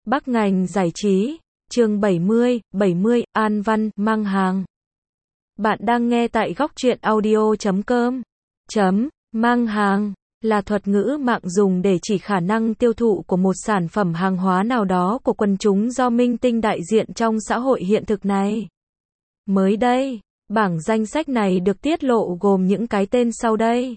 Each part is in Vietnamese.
Bắc ngành giải trí, chương 70, An Văn, mang hàng. Bạn đang nghe tại góc truyện audio.com. Mang hàng là thuật ngữ mạng dùng để chỉ khả năng tiêu thụ của một sản phẩm hàng hóa nào đó của quần chúng do minh tinh đại diện trong xã hội hiện thực này. Mới đây, bảng danh sách này được tiết lộ gồm những cái tên sau đây.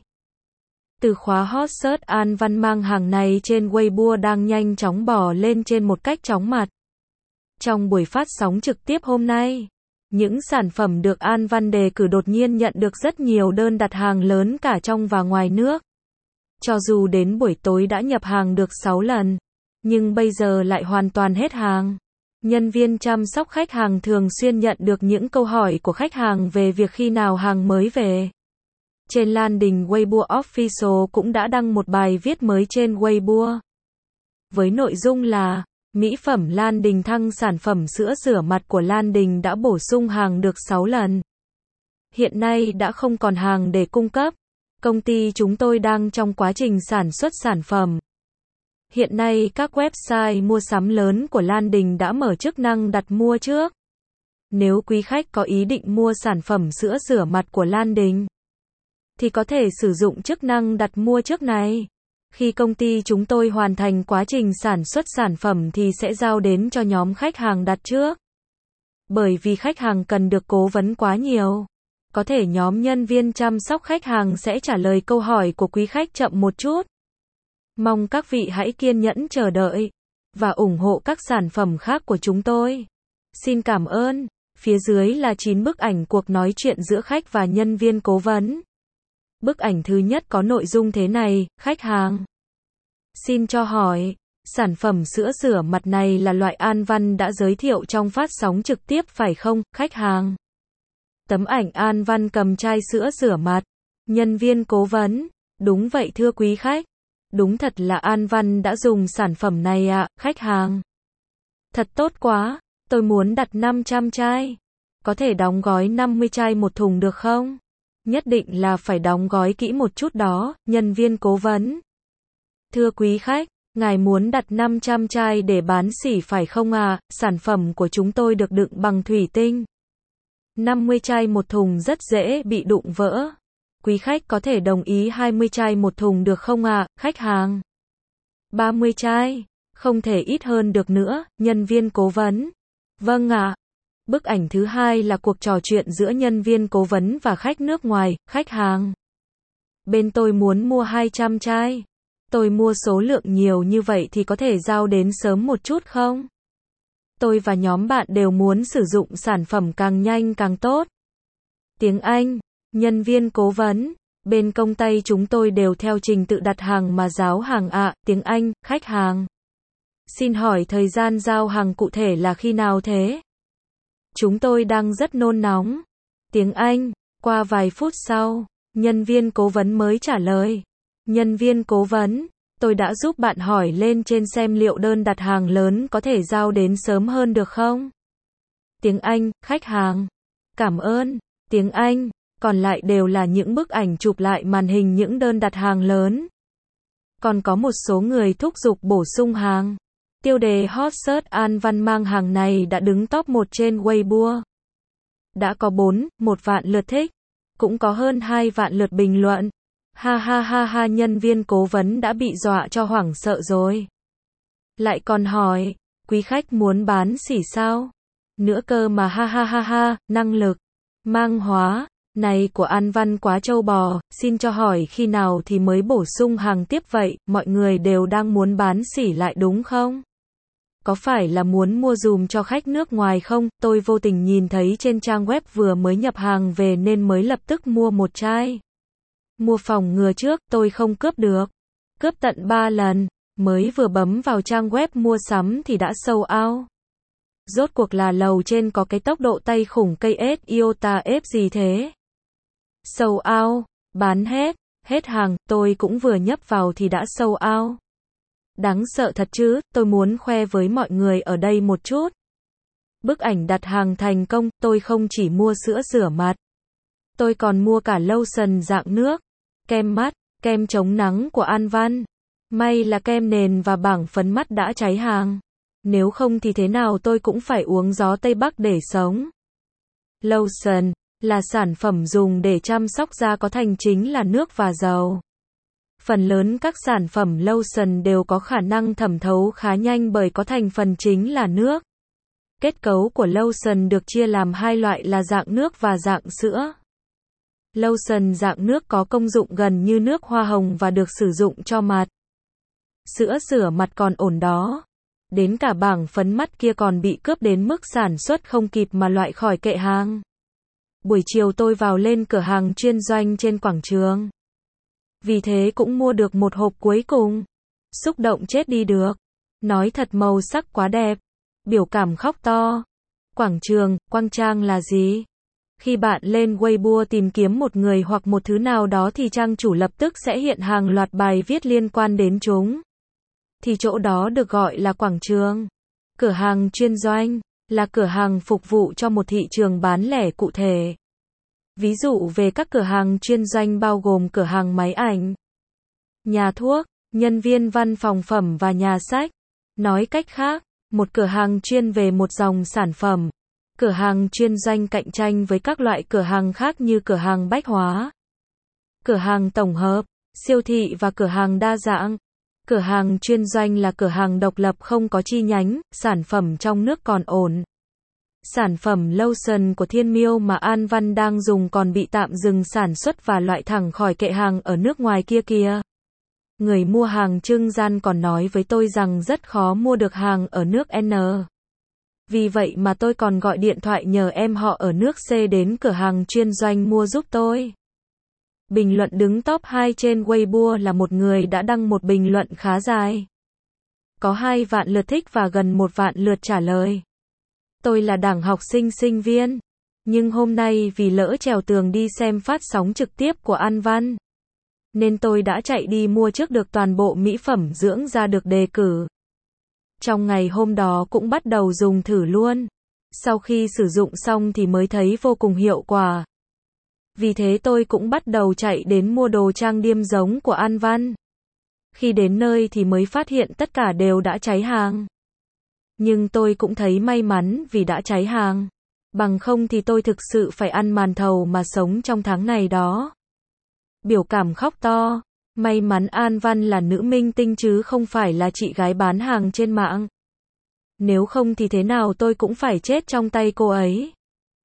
Từ khóa hot search An Văn mang hàng này trên Weibo đang nhanh chóng bò lên trên một cách chóng mặt. Trong buổi phát sóng trực tiếp hôm nay, những sản phẩm được An Văn đề cử đột nhiên nhận được rất nhiều đơn đặt hàng lớn cả trong và ngoài nước. Cho dù đến buổi tối đã nhập hàng được 6 lần, nhưng bây giờ lại hoàn toàn hết hàng. Nhân viên chăm sóc khách hàng thường xuyên nhận được những câu hỏi của khách hàng về việc khi nào hàng mới về. Trên Lan Đình Weibo Official cũng đã đăng một bài viết mới trên Weibo. Với nội dung là, mỹ phẩm Lan Đình thăng sản phẩm sữa rửa mặt của Lan Đình đã bổ sung hàng được 6 lần. Hiện nay đã không còn hàng để cung cấp. Công ty chúng tôi đang trong quá trình sản xuất sản phẩm. Hiện nay các website mua sắm lớn của Lan Đình đã mở chức năng đặt mua trước. Nếu quý khách có ý định mua sản phẩm sữa rửa mặt của Lan Đình, thì có thể sử dụng chức năng đặt mua trước này. Khi công ty chúng tôi hoàn thành quá trình sản xuất sản phẩm thì sẽ giao đến cho nhóm khách hàng đặt trước. Bởi vì khách hàng cần được cố vấn quá nhiều, có thể nhóm nhân viên chăm sóc khách hàng sẽ trả lời câu hỏi của quý khách chậm một chút. Mong các vị hãy kiên nhẫn chờ đợi và ủng hộ các sản phẩm khác của chúng tôi. Xin cảm ơn. Phía dưới là 9 bức ảnh cuộc nói chuyện giữa khách và nhân viên cố vấn. Bức ảnh thứ nhất có nội dung thế này, khách hàng. Xin cho hỏi, sản phẩm sữa rửa mặt này là loại An Văn đã giới thiệu trong phát sóng trực tiếp phải không, khách hàng? Tấm ảnh An Văn cầm chai sữa rửa mặt. Nhân viên cố vấn, đúng vậy thưa quý khách. Đúng thật là An Văn đã dùng sản phẩm này ạ, khách hàng. Thật tốt quá, tôi muốn đặt 500 chai. Có thể đóng gói 50 chai một thùng được không? Nhất định là phải đóng gói kỹ một chút đó, nhân viên cố vấn. Thưa quý khách, ngài muốn đặt 500 chai để bán sỉ phải không à? Sản phẩm của chúng tôi được đựng bằng thủy tinh. 50 chai một thùng rất dễ bị đụng vỡ. Quý khách có thể đồng ý 20 chai một thùng được không ạ, khách hàng? 30 chai, không thể ít hơn được nữa, nhân viên cố vấn. Vâng ạ. Bức ảnh thứ hai là cuộc trò chuyện giữa nhân viên cố vấn và khách nước ngoài, khách hàng. Bên tôi muốn mua 200 chai. Tôi mua số lượng nhiều như vậy thì có thể giao đến sớm một chút không? Tôi và nhóm bạn đều muốn sử dụng sản phẩm càng nhanh càng tốt. Tiếng Anh, nhân viên cố vấn. Bên công ty chúng tôi đều theo trình tự đặt hàng mà giao hàng ạ, tiếng Anh, khách hàng. Xin hỏi thời gian giao hàng cụ thể là khi nào thế? Chúng tôi đang rất nôn nóng. Tiếng Anh, qua vài phút sau, nhân viên cố vấn mới trả lời. Nhân viên cố vấn, tôi đã giúp bạn hỏi lên trên xem liệu đơn đặt hàng lớn có thể giao đến sớm hơn được không? Tiếng Anh, khách hàng. Cảm ơn. Tiếng Anh, còn lại đều là những bức ảnh chụp lại màn hình những đơn đặt hàng lớn. Còn có một số người thúc giục bổ sung hàng. Tiêu đề hot search An Văn mang hàng này đã đứng top 1 trên Weibo. Đã có 1 vạn lượt thích, cũng có hơn 2 vạn lượt bình luận. Ha ha ha ha, nhân viên cố vấn đã bị dọa cho hoảng sợ rồi. Lại còn hỏi, quý khách muốn bán xỉ sao? Nữa cơ mà ha ha ha ha, năng lực, mang hóa, này của An Văn quá trâu bò, xin cho hỏi khi nào thì mới bổ sung hàng tiếp vậy, mọi người đều đang muốn bán xỉ lại đúng không? Có phải là muốn mua dùm cho khách nước ngoài không? Tôi vô tình nhìn thấy trên trang web vừa mới nhập hàng về nên mới lập tức mua một chai. Mua phòng ngừa trước, tôi không cướp được. Cướp tận 3 lần, mới vừa bấm vào trang web mua sắm thì đã sold out. Rốt cuộc là lầu trên có cái tốc độ tay khủng cây S iota F gì thế? Sold out, bán hết hàng, tôi cũng vừa nhấp vào thì đã sold out. Đáng sợ thật chứ, tôi muốn khoe với mọi người ở đây một chút. Bức ảnh đặt hàng thành công, tôi không chỉ mua sữa rửa mặt. Tôi còn mua cả lotion dạng nước, kem mắt, kem chống nắng của An Văn. May là kem nền và bảng phấn mắt đã cháy hàng. Nếu không thì thế nào tôi cũng phải uống gió Tây Bắc để sống. Lotion là sản phẩm dùng để chăm sóc da có thành chính là nước và dầu. Phần lớn các sản phẩm lotion đều có khả năng thẩm thấu khá nhanh bởi có thành phần chính là nước. Kết cấu của lotion được chia làm hai loại là dạng nước và dạng sữa. Lotion dạng nước có công dụng gần như nước hoa hồng và được sử dụng cho mặt. Sữa rửa mặt còn ổn đó. Đến cả bảng phấn mắt kia còn bị cướp đến mức sản xuất không kịp mà loại khỏi kệ hàng. Buổi chiều tôi vào lên cửa hàng chuyên doanh trên quảng trường. Vì thế cũng mua được một hộp cuối cùng. Xúc động chết đi được. Nói thật màu sắc quá đẹp. Biểu cảm khóc to. Quảng trường, quang trang là gì? Khi bạn lên Weibo tìm kiếm một người hoặc một thứ nào đó thì trang chủ lập tức sẽ hiện hàng loạt bài viết liên quan đến chúng. Thì chỗ đó được gọi là quảng trường. Cửa hàng chuyên doanh là cửa hàng phục vụ cho một thị trường bán lẻ cụ thể. Ví dụ về các cửa hàng chuyên doanh bao gồm cửa hàng máy ảnh, nhà thuốc, nhân viên văn phòng phẩm và nhà sách. Nói cách khác, một cửa hàng chuyên về một dòng sản phẩm. Cửa hàng chuyên doanh cạnh tranh với các loại cửa hàng khác như cửa hàng bách hóa, cửa hàng tổng hợp, siêu thị và cửa hàng đa dạng. Cửa hàng chuyên doanh là cửa hàng độc lập không có chi nhánh, sản phẩm trong nước còn ổn. Sản phẩm lotion của Thiên Miêu mà An Văn đang dùng còn bị tạm dừng sản xuất và loại thẳng khỏi kệ hàng ở nước ngoài kia kìa. Người mua hàng trưng gian còn nói với tôi rằng rất khó mua được hàng ở nước N. Vì vậy mà tôi còn gọi điện thoại nhờ em họ ở nước C đến cửa hàng chuyên doanh mua giúp tôi. Bình luận đứng top 2 trên Weibo là một người đã đăng một bình luận khá dài. Có 2 vạn lượt thích và gần 1 vạn lượt trả lời. Tôi là đảng học sinh sinh viên. Nhưng hôm nay vì lỡ trèo tường đi xem phát sóng trực tiếp của An Văn, nên tôi đã chạy đi mua trước được toàn bộ mỹ phẩm dưỡng da được đề cử. Trong ngày hôm đó cũng bắt đầu dùng thử luôn. Sau khi sử dụng xong thì mới thấy vô cùng hiệu quả. Vì thế tôi cũng bắt đầu chạy đến mua đồ trang điểm giống của An Văn. Khi đến nơi thì mới phát hiện tất cả đều đã cháy hàng. Nhưng tôi cũng thấy may mắn vì đã cháy hàng. Bằng không thì tôi thực sự phải ăn màn thầu mà sống trong tháng này đó. Biểu cảm khóc to. May mắn An Văn là nữ minh tinh chứ không phải là chị gái bán hàng trên mạng. Nếu không thì thế nào tôi cũng phải chết trong tay cô ấy.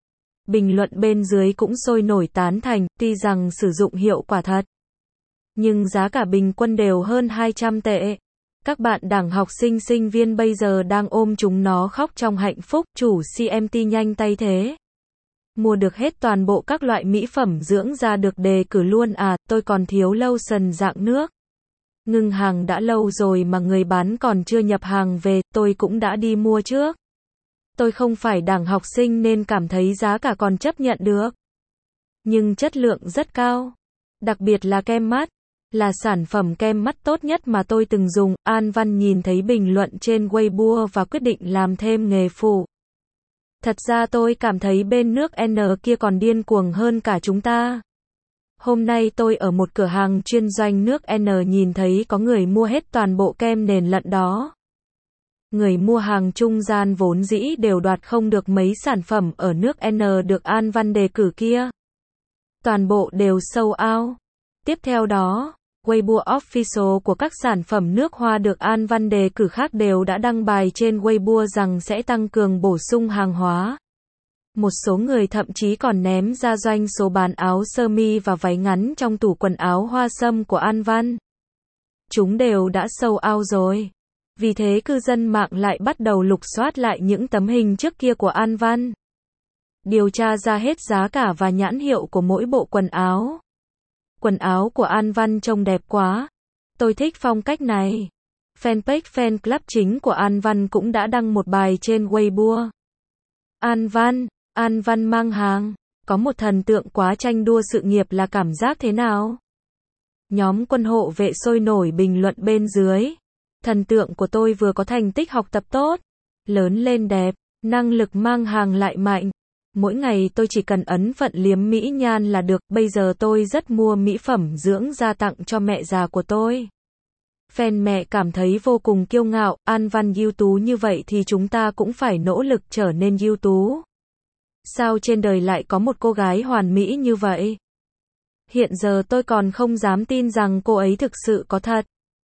Bình luận bên dưới cũng sôi nổi tán thành, tuy rằng sử dụng hiệu quả thật. Nhưng giá cả bình quân đều hơn 200 tệ. Các bạn đảng học sinh sinh viên bây giờ đang ôm chúng nó khóc trong hạnh phúc, chủ CMT nhanh tay thế. Mua được hết toàn bộ các loại mỹ phẩm dưỡng da được đề cử luôn à, tôi còn thiếu lotion dạng nước. Ngừng hàng đã lâu rồi mà người bán còn chưa nhập hàng về, tôi cũng đã đi mua trước. Tôi không phải đảng học sinh nên cảm thấy giá cả còn chấp nhận được. Nhưng chất lượng rất cao. Đặc biệt là kem mắt. Là sản phẩm kem mắt tốt nhất mà tôi từng dùng. An Văn nhìn thấy bình luận trên Weibo và quyết định làm thêm nghề phụ. Thật ra tôi cảm thấy bên nước N kia còn điên cuồng hơn cả chúng ta. Hôm nay tôi ở một cửa hàng chuyên doanh nước N nhìn thấy có người mua hết toàn bộ kem nền lận đó. Người mua hàng trung gian vốn dĩ đều đoạt không được mấy sản phẩm ở nước N được An Văn đề cử kia. Toàn bộ đều sold out. Tiếp theo đó, Weibo Official của các sản phẩm nước hoa được An Văn đề cử khác đều đã đăng bài trên Weibo rằng sẽ tăng cường bổ sung hàng hóa. Một số người thậm chí còn ném ra doanh số bán áo sơ mi và váy ngắn trong tủ quần áo hoa sâm của An Văn. Chúng đều đã sold out rồi. Vì thế cư dân mạng lại bắt đầu lục soát lại những tấm hình trước kia của An Văn. Điều tra ra hết giá cả và nhãn hiệu của mỗi bộ quần áo. Quần áo của An Văn trông đẹp quá. Tôi thích phong cách này. Fanpage fan club chính của An Văn cũng đã đăng một bài trên Weibo. An Văn mang hàng. Có một thần tượng quá tranh đua sự nghiệp là cảm giác thế nào? Nhóm quân hộ vệ sôi nổi bình luận bên dưới. Thần tượng của tôi vừa có thành tích học tập tốt, lớn lên đẹp, năng lực mang hàng lại mạnh. Mỗi ngày tôi chỉ cần ấn phận liếm mỹ nhan là được, bây giờ tôi rất mua mỹ phẩm dưỡng da tặng cho mẹ già của tôi. Fan mẹ cảm thấy vô cùng kiêu ngạo, An Văn ưu tú như vậy thì chúng ta cũng phải nỗ lực trở nên ưu tú. Sao trên đời lại có một cô gái hoàn mỹ như vậy? Hiện giờ tôi còn không dám tin rằng cô ấy thực sự có thật.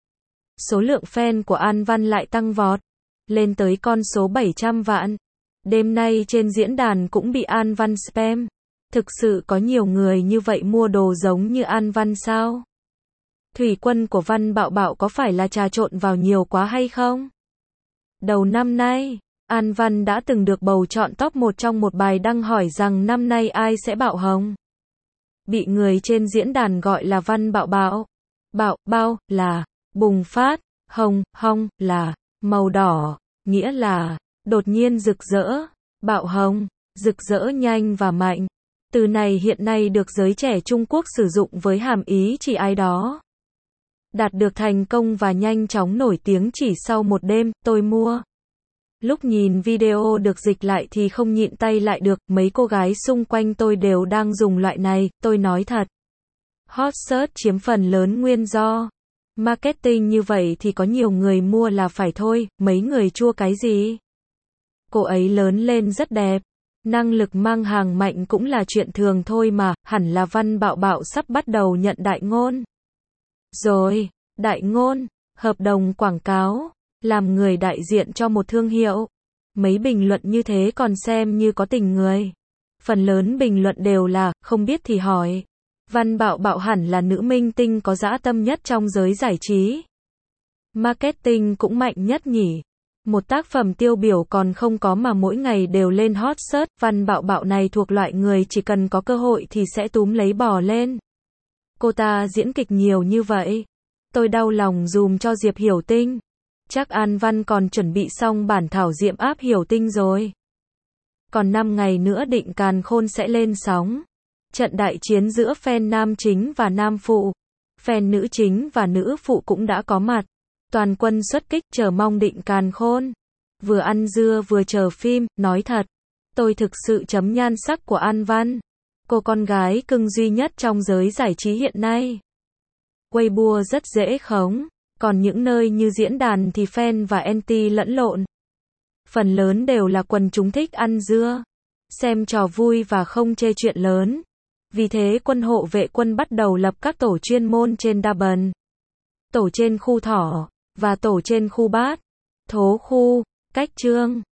Số lượng fan của An Văn lại tăng vọt, lên tới con số 700 vạn. Đêm nay trên diễn đàn cũng bị An Văn spam. Thực sự có nhiều người như vậy mua đồ giống như An Văn sao? Thủy quân của Văn Bạo Bạo có phải là trà trộn vào nhiều quá hay không? Đầu năm nay, An Văn đã từng được bầu chọn top 1 trong một bài đăng hỏi rằng năm nay ai sẽ bạo hồng. Bị người trên diễn đàn gọi là Văn Bạo Bạo. Bạo, bao, là bùng phát, hồng, hong, là màu đỏ, nghĩa là đột nhiên rực rỡ, bạo hồng, rực rỡ nhanh và mạnh. Từ này hiện nay được giới trẻ Trung Quốc sử dụng với hàm ý chỉ ai đó đạt được thành công và nhanh chóng nổi tiếng chỉ sau một đêm. Tôi mua. Lúc nhìn video được dịch lại thì không nhịn tay lại được, mấy cô gái xung quanh tôi đều đang dùng loại này, tôi nói thật. Hot search chiếm phần lớn nguyên do. Marketing như vậy thì có nhiều người mua là phải thôi, mấy người chua cái gì? Cô ấy lớn lên rất đẹp. Năng lực mang hàng mạnh cũng là chuyện thường thôi mà, hẳn là Văn Bạo Bạo sắp bắt đầu nhận đại ngôn. Rồi, đại ngôn, hợp đồng quảng cáo, làm người đại diện cho một thương hiệu. Mấy bình luận như thế còn xem như có tình người. Phần lớn bình luận đều là, không biết thì hỏi. Văn Bạo Bạo hẳn là nữ minh tinh có dã tâm nhất trong giới giải trí. Marketing cũng mạnh nhất nhỉ. Một tác phẩm tiêu biểu còn không có mà mỗi ngày đều lên hot search. Văn Bạo Bạo này thuộc loại người chỉ cần có cơ hội thì sẽ túm lấy bò lên. Cô ta diễn kịch nhiều như vậy. Tôi đau lòng dùm cho Diệp Hiểu Tinh. Chắc An Văn còn chuẩn bị xong bản thảo diệm áp Hiểu Tinh rồi. Còn 5 ngày nữa định Càn Khôn sẽ lên sóng. Trận đại chiến giữa fan nam chính và nam phụ. Fan nữ chính và nữ phụ cũng đã có mặt. Toàn quân xuất kích chờ mong định Càn Khôn. Vừa ăn dưa vừa chờ phim, nói thật. Tôi thực sự chấm nhan sắc của An Văn. Cô con gái cưng duy nhất trong giới giải trí hiện nay. Weibo rất dễ khống. Còn những nơi như diễn đàn thì fan và anti lẫn lộn. Phần lớn đều là quần chúng thích ăn dưa. Xem trò vui và không chê chuyện lớn. Vì thế quân hộ vệ quân bắt đầu lập các tổ chuyên môn trên đa bần. Tổ trên khu thỏ. Và tổ trên khu bát. Thố khu. Cách chương.